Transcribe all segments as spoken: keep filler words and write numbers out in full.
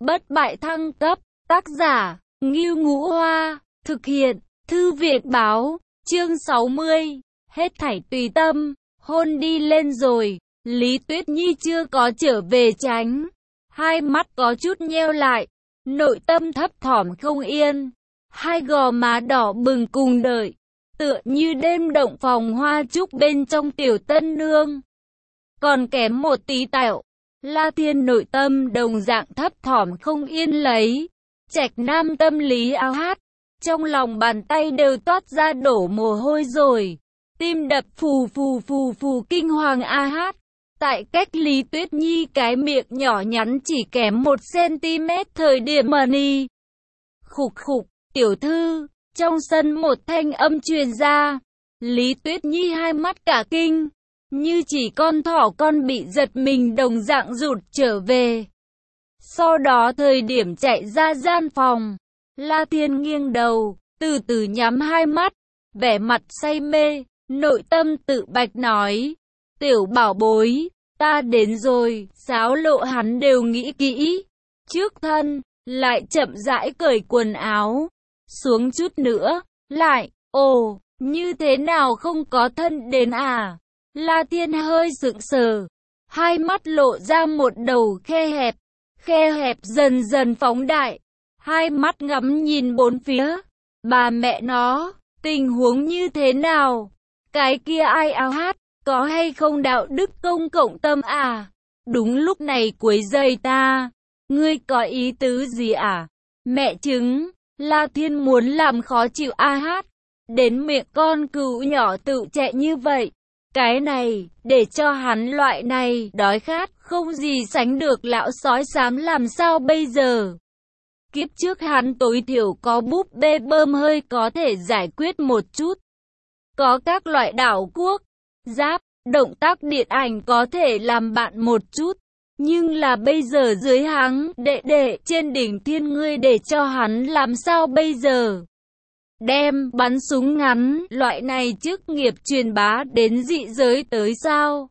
Bất bại thăng cấp, tác giả, Ngưu Ngũ Hoa, thực hiện, Thư viện báo, chương sáu mươi, hết thảy tùy tâm, hôn đi lên rồi, Lý Tuyết Nhi chưa có trở về tránh, hai mắt có chút nheo lại, nội tâm thấp thỏm không yên, hai gò má đỏ bừng cùng đợi, tựa như đêm động phòng hoa trúc bên trong tiểu tân nương. Còn kém một tí tẹo, La Thiên nội tâm đồng dạng thấp thỏm không yên lấy. Trạch Nam tâm lý ao hát, trong lòng bàn tay đều toát ra đổ mồ hôi rồi. Tim đập phù phù phù phù kinh hoàng a hát. Tại cách Lý Tuyết Nhi cái miệng nhỏ nhắn chỉ kém một xăng-ti-mét thời điểm mà ni. Khục khục, tiểu thư, trong sân một thanh âm truyền ra. Lý Tuyết Nhi hai mắt cả kinh, như chỉ con thỏ con bị giật mình đồng dạng rụt trở về. Sau đó thời điểm chạy ra gian phòng, La Thiên nghiêng đầu, từ từ nhắm hai mắt, vẻ mặt say mê, nội tâm tự bạch nói, tiểu bảo bối, ta đến rồi, sáo lộ hắn đều nghĩ kỹ. Trước thân, lại chậm rãi cởi quần áo, xuống chút nữa, lại, ồ, như thế nào không có thân đến à? La Thiên hơi sững sờ, hai mắt lộ ra một đầu khe hẹp, khe hẹp dần dần phóng đại, hai mắt ngắm nhìn bốn phía, bà mẹ nó, tình huống như thế nào? Cái kia ai ao hát, có hay không đạo đức công cộng tâm à? Đúng lúc này quấy rầy ta, ngươi có ý tứ gì à? Mẹ chứng, La Thiên muốn làm khó chịu a hát, đến miệng con cừu nhỏ tự chạy như vậy. Cái này, để cho hắn loại này, đói khát, không gì sánh được lão sói xám làm sao bây giờ? Kiếp trước hắn tối thiểu có búp bê bơm hơi có thể giải quyết một chút. Có các loại đảo quốc, giáp, động tác điện ảnh có thể làm bạn một chút. Nhưng là bây giờ dưới hắn, đệ đệ, trên đỉnh thiên ngươi để cho hắn làm sao bây giờ? Đem bắn súng ngắn, loại này chức nghiệp truyền bá đến dị giới tới sao?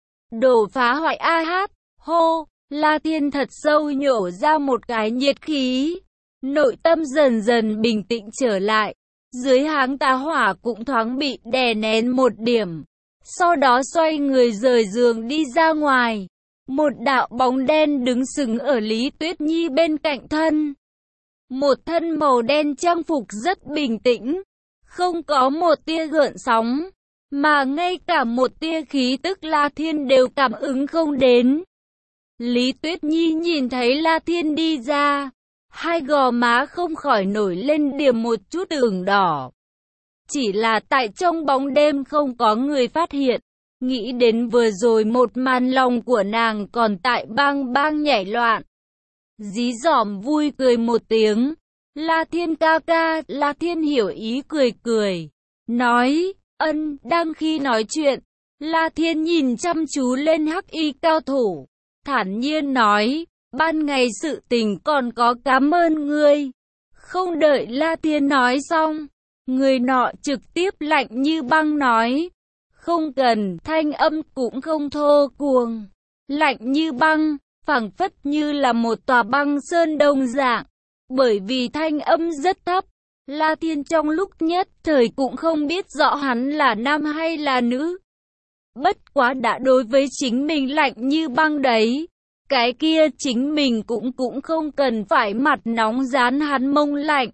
Đổ phá hoại a hát, hô, La Thiên thật sâu nhổ ra một cái nhiệt khí. Nội tâm dần dần bình tĩnh trở lại, dưới háng tá hỏa cũng thoáng bị đè nén một điểm. Sau đó xoay người rời giường đi ra ngoài. Một đạo bóng đen đứng sừng ở Lý Tuyết Nhi bên cạnh thân. Một thân màu đen trang phục rất bình tĩnh, không có một tia gợn sóng, mà ngay cả một tia khí tức La Thiên đều cảm ứng không đến. Lý Tuyết Nhi nhìn thấy La Thiên đi ra, hai gò má không khỏi nổi lên điểm một chút ửng đỏ. Chỉ là tại trong bóng đêm không có người phát hiện, nghĩ đến vừa rồi một màn lòng của nàng còn tại bang bang nhảy loạn. Dí dỏm vui cười một tiếng, La Thiên ca ca, La Thiên hiểu ý cười cười, nói, ân, đang khi nói chuyện, La Thiên nhìn chăm chú lên hắc y cao thủ, thản nhiên nói, ban ngày sự tình còn có cảm ơn ngươi. Không đợi La Thiên nói xong, người nọ trực tiếp lạnh như băng nói, không cần, thanh âm cũng không thô cuồng, lạnh như băng, phảng phất như là một tòa băng sơn đồng dạng. Bởi vì thanh âm rất thấp, La Thiên trong lúc nhất thời cũng không biết rõ hắn là nam hay là nữ. Bất quá đã đối với chính mình lạnh như băng đấy, cái kia chính mình cũng cũng không cần phải mặt nóng dán hắn mông lạnh.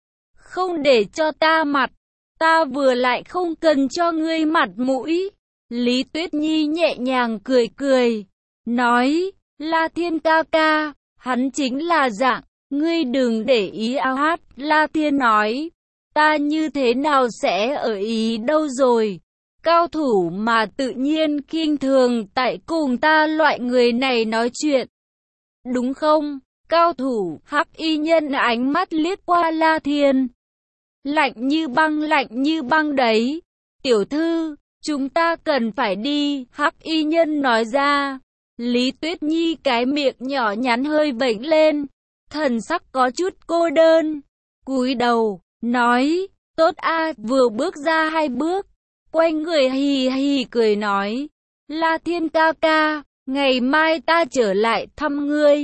Không để cho ta mặt, ta vừa lại không cần cho ngươi mặt mũi. Lý Tuyết Nhi nhẹ nhàng cười cười, nói, La Thiên ca ca, hắn chính là dạng, ngươi đừng để ý ao hát. La Thiên nói, ta như thế nào sẽ ở ý đâu rồi? Cao thủ mà tự nhiên khinh thường tại cùng ta loại người này nói chuyện. Đúng không? Cao thủ, hắc y nhân ánh mắt liếc qua La Thiên. Lạnh như băng lạnh như băng đấy. Tiểu thư, chúng ta cần phải đi, hắc y nhân nói ra. Lý Tuyết Nhi cái miệng nhỏ nhắn hơi vểnh lên, thần sắc có chút cô đơn, cúi đầu, nói, tốt a, vừa bước ra hai bước, quay người hì hì cười nói, La Thiên ca ca, ngày mai ta trở lại thăm ngươi.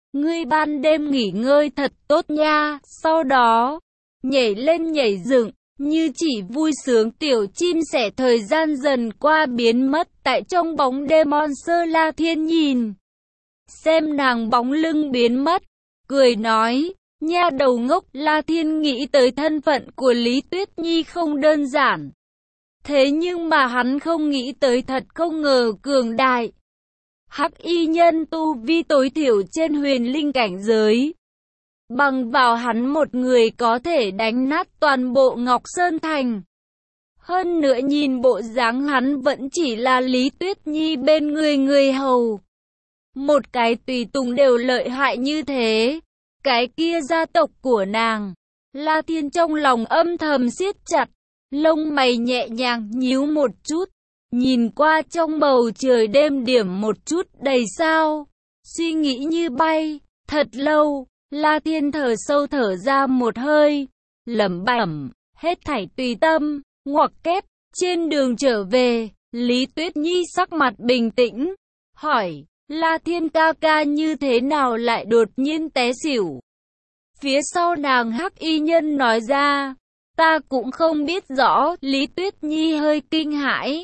ngươi ban đêm nghỉ ngơi thật tốt nha, sau đó, nhảy lên nhảy dựng, như chỉ vui sướng tiểu chim sẻ thời gian dần qua biến mất tại trong bóng đêm Monster La Thiên nhìn. Xem nàng bóng lưng biến mất, cười nói, nha đầu ngốc, La Thiên nghĩ tới thân phận của Lý Tuyết Nhi không đơn giản. Thế nhưng mà hắn không nghĩ tới thật không ngờ cường đại. Hắc y nhân tu vi tối thiểu trên huyền linh cảnh giới. Bằng vào hắn một người có thể đánh nát toàn bộ Ngọc Sơn Thành. Hơn nữa nhìn bộ dáng hắn vẫn chỉ là Lý Tuyết Nhi bên người người hầu. Một cái tùy tùng đều lợi hại như thế. Cái kia gia tộc của nàng. La Thiên trong lòng âm thầm siết chặt. Lông mày nhẹ nhàng nhíu một chút. Nhìn qua trong bầu trời đêm điểm một chút đầy sao. Suy nghĩ như bay. Thật lâu. La Thiên thở sâu thở ra một hơi. Lẩm bẩm. Hết thảy tùy tâm. Ngoặc kép. Trên đường trở về. Lý Tuyết Nhi sắc mặt bình tĩnh. Hỏi. La Thiên ca ca như thế nào lại đột nhiên té xỉu? Phía sau nàng hắc y nhân nói ra. Ta cũng không biết rõ. Lý Tuyết Nhi hơi kinh hãi.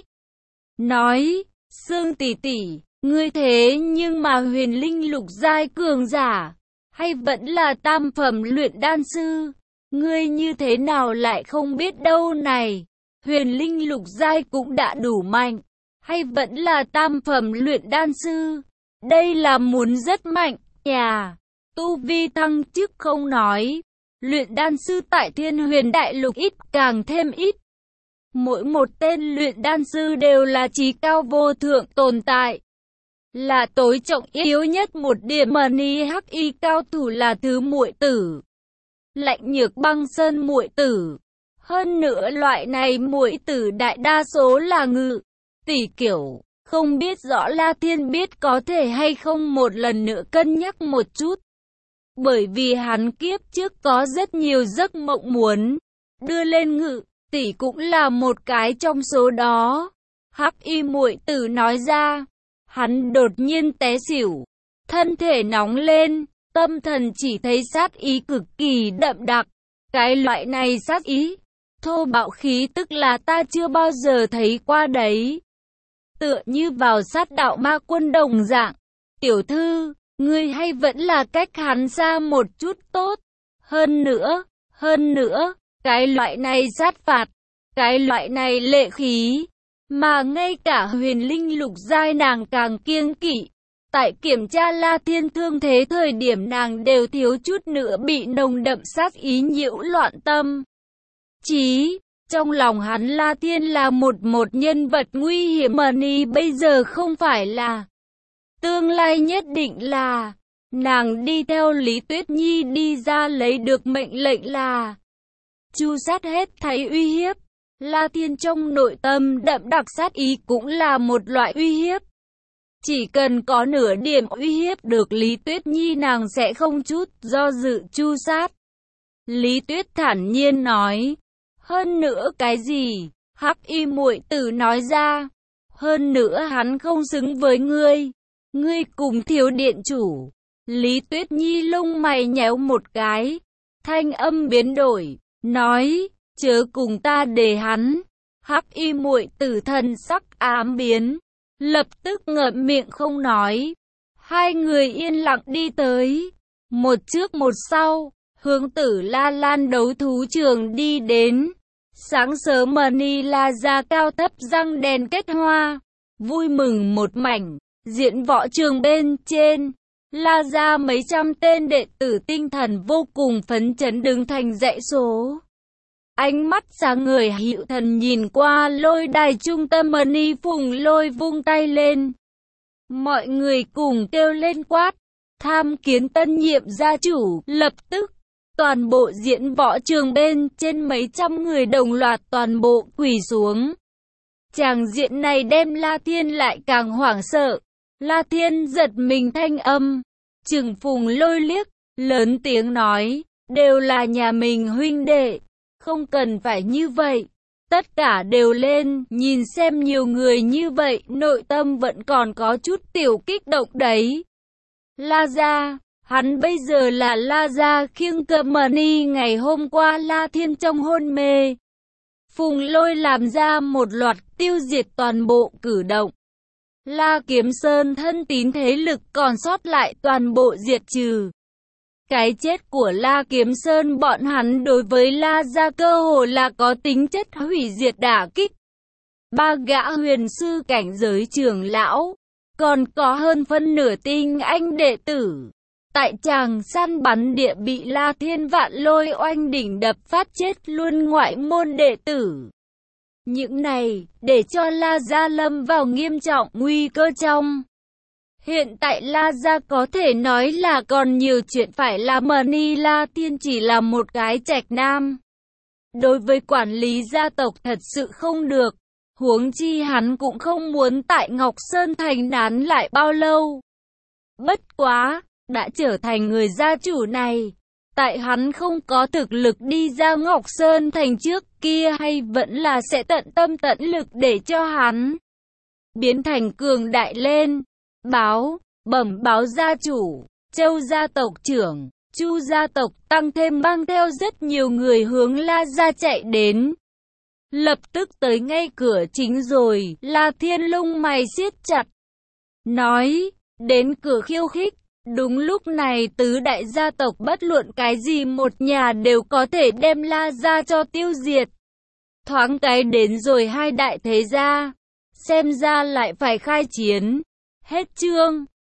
Nói. Sương tỷ tỷ. Ngươi thế nhưng mà huyền linh lục giai cường giả. Hay vẫn là tam phẩm luyện đan sư? Ngươi như thế nào lại không biết đâu này? Huyền linh lục giai cũng đã đủ mạnh. Hay vẫn là tam phẩm luyện đan sư? Đây là muốn rất mạnh, nhà. Tu vi thăng chức không nói. Luyện đan sư tại Thiên Huyền Đại Lục ít càng thêm ít. Mỗi một tên luyện đan sư đều là trí cao vô thượng tồn tại. Là tối trọng yếu nhất một điểm mà ni hắc y cao thủ là thứ muội tử. Lạnh nhược băng sơn muội tử. Hơn nữa loại này muội tử đại đa số là ngự. Tỷ kiểu. Không biết rõ La Thiên biết có thể hay không một lần nữa cân nhắc một chút. Bởi vì hắn kiếp trước có rất nhiều giấc mộng muốn đưa lên ngự, tỷ cũng là một cái trong số đó. Hắc y muội tử nói ra, hắn đột nhiên té xỉu, thân thể nóng lên, tâm thần chỉ thấy sát ý cực kỳ đậm đặc. Cái loại này sát ý, thô bạo khí tức là ta chưa bao giờ thấy qua đấy. Tựa như vào sát đạo ma quân đồng dạng. Tiểu thư, ngươi hay vẫn là cách hắn xa một chút tốt. Hơn nữa, hơn nữa, cái loại này sát phạt, cái loại này lệ khí, mà ngay cả huyền linh lục giai nàng càng kiêng kỵ. Tại kiểm tra La Thiên thương thế thời điểm nàng đều thiếu chút nữa bị nồng đậm sát ý nhiễu loạn tâm. Chí trong lòng hắn La Thiên là một một nhân vật nguy hiểm mà ni bây giờ không phải là. Tương lai nhất định là. Nàng đi theo Lý Tuyết Nhi đi ra lấy được mệnh lệnh là. Chu sát hết thảy uy hiếp. La Thiên trong nội tâm đậm đặc sát ý cũng là một loại uy hiếp. Chỉ cần có nửa điểm uy hiếp được Lý Tuyết Nhi nàng sẽ không chút do dự chu sát. Lý Tuyết thản nhiên nói. Hơn nữa cái gì? Hắc y muội tử nói ra. Hơn nữa hắn không xứng với ngươi. Ngươi cùng thiếu điện chủ. Lý Tuyết Nhi lông mày nhéo một cái. Thanh âm biến đổi. Nói. Chớ cùng ta để hắn. Hắc y muội tử thần sắc ám biến. Lập tức ngậm miệng không nói. Hai người yên lặng đi tới. Một trước một sau. Hướng Tử La Lan đấu thú trường đi đến. Sáng sớm Manila ra cao thấp răng đèn kết hoa. Vui mừng một mảnh. Diễn võ trường bên trên. La ra mấy trăm tên đệ tử tinh thần vô cùng phấn chấn đứng thành dãy số. Ánh mắt sáng người Hữu Thần nhìn qua lôi đài trung tâm Mani Phùng Lôi vung tay lên. Mọi người cùng kêu lên quát. Tham kiến tân nhiệm gia chủ. Lập tức. Toàn bộ diễn võ trường bên trên mấy trăm người đồng loạt toàn bộ quỳ xuống. Tràng diện này đem La Thiên lại càng hoảng sợ. La Thiên giật mình thanh âm. Trừng Phùng Lôi liếc, lớn tiếng nói. Đều là nhà mình huynh đệ. Không cần phải như vậy. Tất cả đều lên, nhìn xem nhiều người như vậy, nội tâm vẫn còn có chút tiểu kích động đấy. La gia, Hắn bây giờ là La Gia Khiêng Cơ Mani, ngày hôm qua La Thiên trong hôn mê. Phùng Lôi làm ra một loạt tiêu diệt toàn bộ cử động. La Kiếm Sơn thân tín thế lực còn sót lại toàn bộ diệt trừ. Cái chết của La Kiếm Sơn bọn hắn đối với La Gia cơ hồ là có tính chất hủy diệt đả kích. Ba gã huyền sư cảnh giới trưởng lão, còn có hơn phân nửa tinh anh đệ tử. Tại tràng săn bắn địa bị La Thiên Vạn Lôi oanh đỉnh đập phát chết luôn ngoại môn đệ tử. Những này, để cho La Gia lâm vào nghiêm trọng nguy cơ trong. Hiện tại La Gia có thể nói là còn nhiều chuyện phải làm, Mani La Thiên chỉ là một cái trạch nam. Đối với quản lý gia tộc thật sự không được, huống chi hắn cũng không muốn tại Ngọc Sơn Thành nán lại bao lâu. Bất quá, đã trở thành người gia chủ này, tại hắn không có thực lực đi ra Ngọc Sơn Thành trước kia hay vẫn là sẽ tận tâm tận lực để cho hắn biến thành cường đại lên. Báo, bẩm báo gia chủ, Châu gia tộc trưởng, Chu gia tộc tăng thêm mang theo rất nhiều người hướng La Gia chạy đến. Lập tức tới ngay cửa chính rồi, La Thiên lông mày siết chặt. Nói, đến cửa khiêu khích. Đúng lúc này tứ đại gia tộc bất luận cái gì một nhà đều có thể đem La Gia cho tiêu diệt. Thoáng cái đến rồi hai đại thế gia, xem ra lại phải khai chiến. Hết chương.